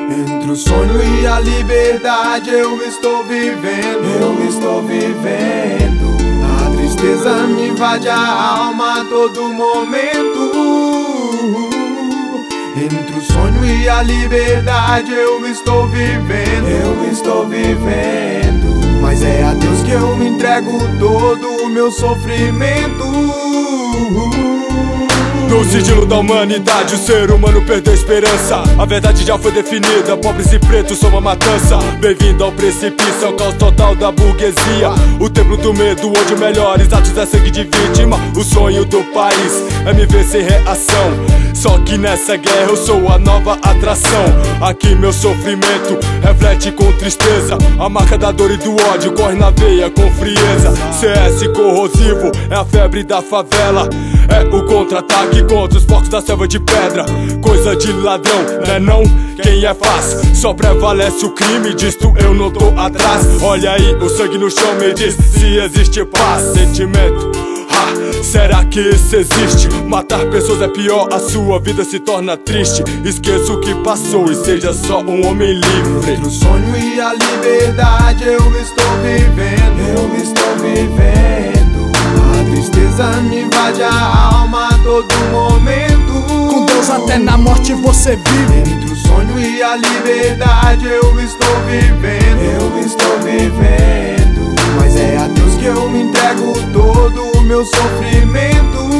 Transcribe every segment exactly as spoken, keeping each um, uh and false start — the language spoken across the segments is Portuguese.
Entre o sonho e a liberdade eu estou vivendo, eu estou vivendo. A tristeza me invade a alma a todo momento. Entre o sonho e a liberdade eu estou vivendo, eu estou vivendo. Mas é a Deus que eu me entrego todo o meu sofrimento. No sigilo da humanidade, o ser humano perdeu a esperança. A verdade já foi definida, pobres e pretos são uma matança. Bem-vindo ao precipício, ao caos total da burguesia. O templo do medo, onde melhores atos é sangue de vítima. O sonho do país é me ver sem reação. Só que nessa guerra eu sou a nova atração. Aqui meu sofrimento reflete com tristeza. A marca da dor e do ódio corre na veia com frieza. C S corrosivo é a febre da favela. É o contra-ataque contra os porcos da selva de pedra. Coisa de ladrão, né não? Quem é fácil? Só prevalece o crime, disto eu não tô atrás. Olha aí, o sangue no chão me diz se existe paz. Sentimento, ah, será que isso existe? Matar pessoas é pior, a sua vida se torna triste. Esqueça o que passou e seja só um homem livre. Entre o sonho e a liberdade eu estou vivendo, eu estou vivendo. A tristeza me invade a alma a todo momento. Com Deus até na morte você vive. Entre o sonho e a liberdade eu estou vivendo, eu estou vivendo. Mas é a Deus que eu me entrego todo o meu sofrimento.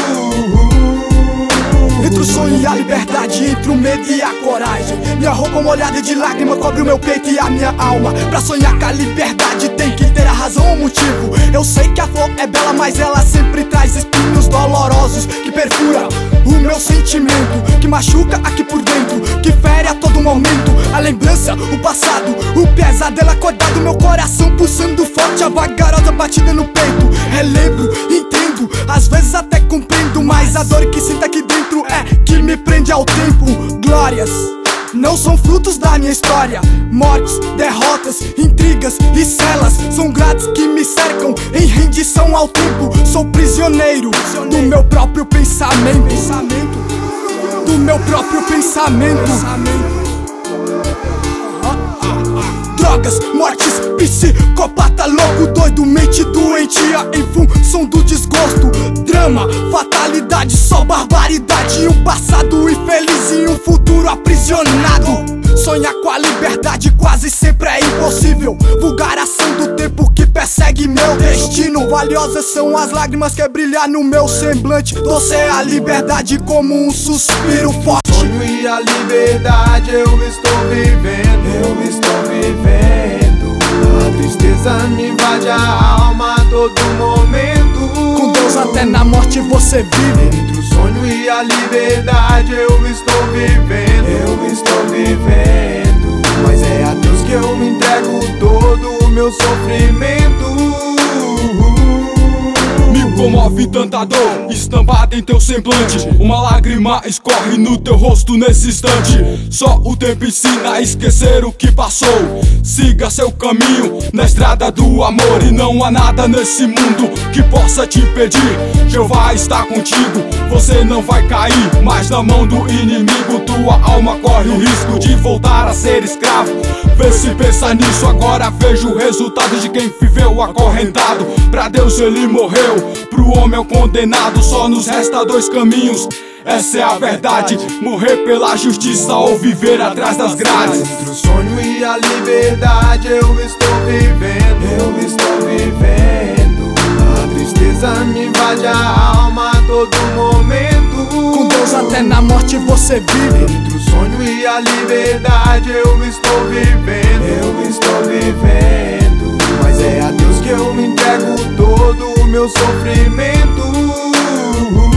Entre o sonho e a liberdade, entre o medo e a coragem. Minha roupa molhada de lágrima cobre o meu peito e a minha alma. Pra sonhar com a liberdade tem que ter a razão ou motivo. Eu sei que a flor é bela, mas ela sempre traz espinhos dolorosos que perfura o meu sentimento, que machuca aqui por dentro, que fere a todo momento. A lembrança, o passado, o pesadelo acordado, meu coração pulsando forte, a vagarosa batida no peito. Relembro, entendo, às vezes até compreendo, mas a dor que sinto aqui dentro é que me prende ao tempo. Glórias não são frutos da minha história. Mortes, derrotas, intrigas e celas são grades que me cercam em rendição ao tempo. Sou prisioneiro do meu próprio pensamento, do meu próprio pensamento. Drogas, mortes, psicopata louco, doido, mente doentia em função do desgosto. Drama, fatalidade, só barbaridade. Um passado infeliz e um futuro aprisionado. Sonhar com a liberdade quase sempre é impossível. Vulgaração do tempo que persegue meu destino. Valiosas são as lágrimas que brilham no meu semblante. Doce é a liberdade como um suspiro forte. Sonho e a liberdade eu estou vivendo, eu estou vivendo. A tristeza me invade a alma a todo momento. Com Deus até na morte você vive. Entre o sonho e a liberdade eu estou vivendo, eu estou vivendo. Mas é a Deus que eu me entrego todo o meu sofrimento. Me comove tanta dor, estampada em teu semblante. Uma lágrima escorre no teu rosto nesse instante. Só o tempo ensina a esquecer o que passou. Siga seu caminho na estrada do amor. E não há nada nesse mundo que possa te impedir. Jeová está contigo, você não vai cair. Mas na mão do inimigo tua alma corre o risco de voltar a ser escravo. Vê se pensa nisso, agora vejo o resultado de quem viveu acorrentado. Pra Deus ele morreu, pro homem é o condenado. Só nos resta dois caminhos, essa é a verdade: morrer pela justiça ou viver atrás das grades. Entre o sonho e a liberdade eu estou vivendo, eu estou vivendo. A tristeza me invade a alma a todo momento. Com Deus até na morte você vive. Entre o sonho e a liberdade eu estou vivendo, eu estou vivendo. Mas é a Deus que eu me entrego todo o meu sofrimento.